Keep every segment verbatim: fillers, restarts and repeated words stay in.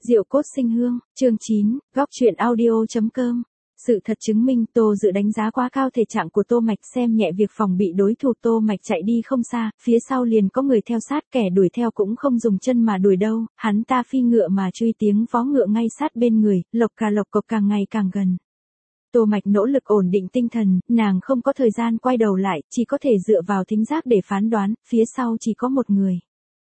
Diệu cốt sinh hương, chương chín, góc truyện audio.com. Sự thật chứng minh Tô Dự đánh giá quá cao thể trạng của Tô Mạch, xem nhẹ việc phòng bị đối thủ. Tô Mạch chạy đi không xa, phía sau liền có người theo sát, kẻ đuổi theo cũng không dùng chân mà đuổi đâu, hắn ta phi ngựa mà truy, tiếng vó ngựa ngay sát bên người, lộc cà lộc cộc càng ngày càng gần. Tô Mạch nỗ lực ổn định tinh thần, nàng không có thời gian quay đầu lại, chỉ có thể dựa vào thính giác để phán đoán, phía sau chỉ có một người.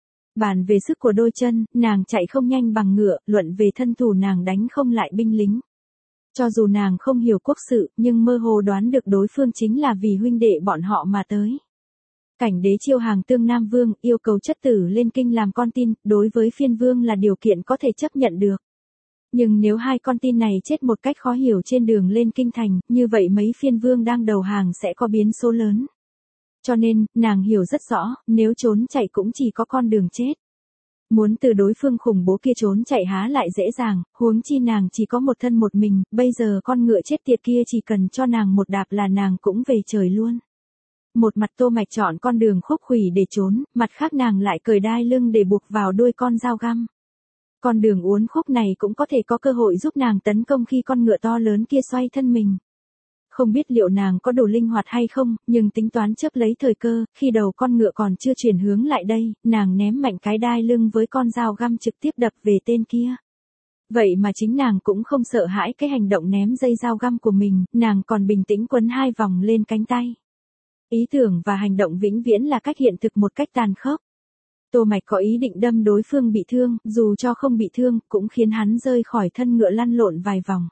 Bàn về sức của đôi chân, nàng chạy không nhanh bằng ngựa, luận về thân thủ nàng đánh không lại binh lính. Cho dù nàng không hiểu quốc sự, nhưng mơ hồ đoán được đối phương chính là vì huynh đệ bọn họ mà tới. Cảnh đế chiêu hàng tương Nam Vương, yêu cầu chất tử lên kinh làm con tin, đối với phiên vương là điều kiện có thể chấp nhận được. Nhưng nếu hai con tin này chết một cách khó hiểu trên đường lên kinh thành, như vậy mấy phiên vương đang đầu hàng sẽ có biến số lớn. Cho nên, nàng hiểu rất rõ, nếu trốn chạy cũng chỉ có con đường chết. Muốn từ đối phương khủng bố kia trốn chạy há lại dễ dàng, huống chi nàng chỉ có một thân một mình, bây giờ con ngựa chết tiệt kia chỉ cần cho nàng một đạp là nàng cũng về trời luôn. Một mặt Tô Mạch chọn con đường khúc khuỷu để trốn, mặt khác nàng lại cởi đai lưng để buộc vào đuôi con dao găm. Con đường uốn khúc này cũng có thể có cơ hội giúp nàng tấn công khi con ngựa to lớn kia xoay thân mình. Không biết liệu nàng có đủ linh hoạt hay không, nhưng tính toán chớp lấy thời cơ, khi đầu con ngựa còn chưa chuyển hướng lại đây, nàng ném mạnh cái đai lưng với con dao găm trực tiếp đập về tên kia. Vậy mà chính nàng cũng không sợ hãi cái hành động ném dây dao găm của mình, nàng còn bình tĩnh quấn hai vòng lên cánh tay. Ý tưởng và hành động vĩnh viễn là cách hiện thực một cách tàn khốc. Tô Mạch có ý định đâm đối phương bị thương, dù cho không bị thương, cũng khiến hắn rơi khỏi thân ngựa lăn lộn vài vòng.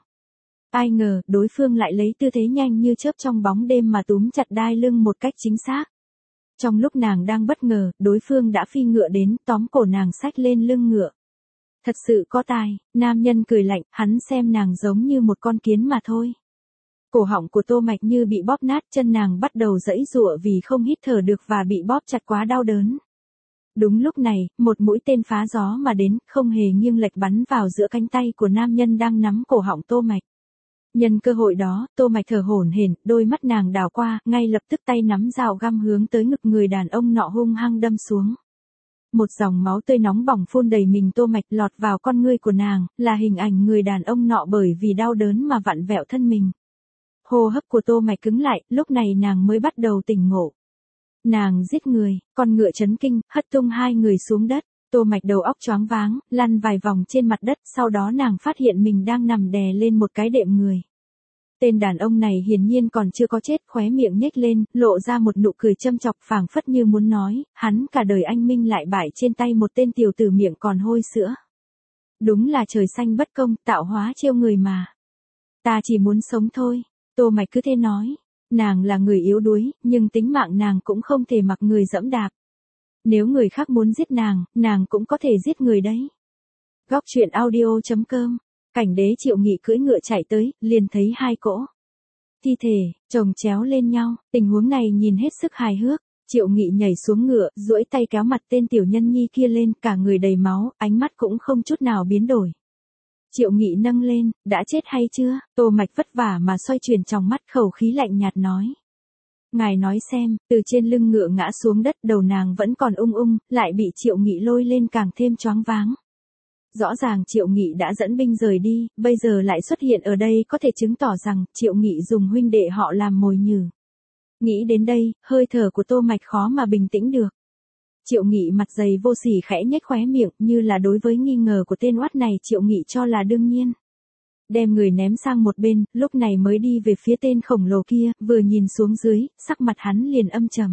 Ai ngờ, đối phương lại lấy tư thế nhanh như chớp trong bóng đêm mà túm chặt đai lưng một cách chính xác. Trong lúc nàng đang bất ngờ, đối phương đã phi ngựa đến, tóm cổ nàng xách lên lưng ngựa. Thật sự có tài, nam nhân cười lạnh, hắn xem nàng giống như một con kiến mà thôi. Cổ họng của Tô Mạch như bị bóp nát, chân nàng bắt đầu giãy giụa vì không hít thở được và bị bóp chặt quá đau đớn. Đúng lúc này, một mũi tên phá gió mà đến, không hề nghiêng lệch bắn vào giữa cánh tay của nam nhân đang nắm cổ họng Tô Mạch. Nhân cơ hội đó, Tô Mạch thở hổn hển, đôi mắt nàng đảo qua, ngay lập tức tay nắm dao găm hướng tới ngực người đàn ông nọ hung hăng đâm xuống. Một dòng máu tươi nóng bỏng phun đầy mình Tô Mạch, lọt vào con ngươi của nàng, là hình ảnh người đàn ông nọ bởi vì đau đớn mà vặn vẹo thân mình. Hô hấp của Tô Mạch cứng lại, lúc này nàng mới bắt đầu tỉnh ngộ. Nàng giết người, con ngựa chấn kinh, hất tung hai người xuống đất. Tô Mạch đầu óc choáng váng, lăn vài vòng trên mặt đất, sau đó nàng phát hiện mình đang nằm đè lên một cái đệm người. Tên đàn ông này hiển nhiên còn chưa có chết, khóe miệng nhếch lên, lộ ra một nụ cười châm chọc, phảng phất như muốn nói, hắn cả đời anh minh lại bại trên tay một tên tiểu tử miệng còn hôi sữa. Đúng là trời xanh bất công, tạo hóa trêu người mà. Ta chỉ muốn sống thôi, Tô Mạch cứ thế nói. Nàng là người yếu đuối, nhưng tính mạng nàng cũng không thể mặc người dẫm đạp. Nếu người khác muốn giết nàng, nàng cũng có thể giết người đấy. Góc truyện audio.com. Cảnh đế Triệu Nghị cưỡi ngựa chạy tới, liền thấy hai cỗ thi thể chồng chéo lên nhau, tình huống này nhìn hết sức hài hước. Triệu Nghị nhảy xuống ngựa, duỗi tay kéo mặt tên tiểu nhân nhi kia lên, cả người đầy máu, ánh mắt cũng không chút nào biến đổi. Triệu Nghị nâng lên, đã chết hay chưa? Tô Mạch vất vả mà xoay chuyển trong mắt, khẩu khí lạnh nhạt nói. Ngài nói xem, từ trên lưng ngựa ngã xuống đất, đầu nàng vẫn còn ung ung, lại bị Triệu Nghị lôi lên càng thêm choáng váng. Rõ ràng Triệu Nghị đã dẫn binh rời đi, bây giờ lại xuất hiện ở đây có thể chứng tỏ rằng Triệu Nghị dùng huynh đệ họ làm mồi nhử. Nghĩ đến đây, hơi thở của Tô Mạch khó mà bình tĩnh được. Triệu Nghị mặt dày vô sỉ khẽ nhếch khóe miệng, như là đối với nghi ngờ của tên oát này Triệu Nghị cho là đương nhiên. Đem người ném sang một bên, lúc này mới đi về phía tên khổng lồ kia, vừa nhìn xuống dưới, sắc mặt hắn liền âm trầm.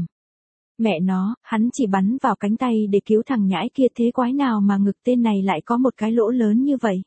Mẹ nó, hắn chỉ bắn vào cánh tay để cứu thằng nhãi kia, thế quái nào mà ngực tên này lại có một cái lỗ lớn như vậy.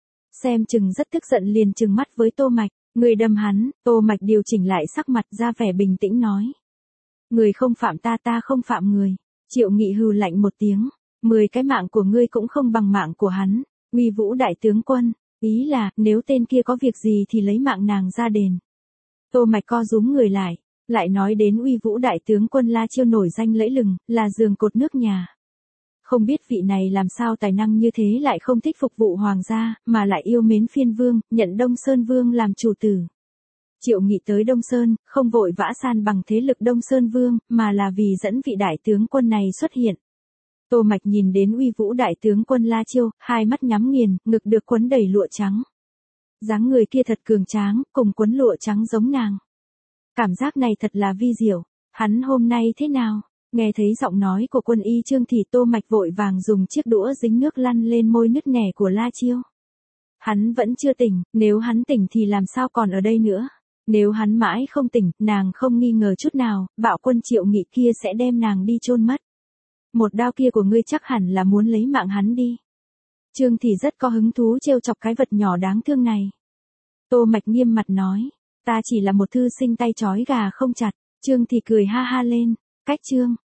Xem chừng rất tức giận liền trừng mắt với Tô Mạch, người đâm hắn. Tô Mạch điều chỉnh lại sắc mặt ra vẻ bình tĩnh nói. Người không phạm ta, ta không phạm người. Triệu Nghị hừ lạnh một tiếng, mười cái mạng của ngươi cũng không bằng mạng của hắn. Uy Vũ đại tướng quân, ý là, nếu tên kia có việc gì thì lấy mạng nàng ra đền. Tô Mạch co rúm người lại, lại nói đến Uy Vũ đại tướng quân La Chiêu nổi danh lẫy lừng, là giường cột nước nhà. Không biết vị này làm sao tài năng như thế lại không thích phục vụ hoàng gia, mà lại yêu mến phiên vương, nhận Đông Sơn Vương làm chủ tử. Triệu Nghị tới Đông Sơn, không vội vã san bằng thế lực Đông Sơn Vương, mà là vì dẫn vị đại tướng quân này xuất hiện. Tô Mạch nhìn đến uy vũ đại tướng quân La Chiêu, hai mắt nhắm nghiền, ngực được quấn đầy lụa trắng. Dáng người kia thật cường tráng, cùng quấn lụa trắng giống nàng. Cảm giác này thật là vi diệu. Hắn hôm nay thế nào? Nghe thấy giọng nói của quân y Trương thì Tô Mạch vội vàng dùng chiếc đũa dính nước lăn lên môi nứt nẻ của La Chiêu. Hắn vẫn chưa tỉnh, nếu hắn tỉnh thì làm sao còn ở đây nữa. Nếu hắn mãi không tỉnh, nàng không nghi ngờ chút nào, bạo quân Triệu Nghị kia sẽ đem nàng đi chôn mất. Một đao kia của ngươi chắc hẳn là muốn lấy mạng hắn đi. Trương thì rất có hứng thú trêu chọc cái vật nhỏ đáng thương này. Tô Mạch nghiêm mặt nói, ta chỉ là một thư sinh tay trói gà không chặt. Trương thì cười ha ha lên, cách Trương.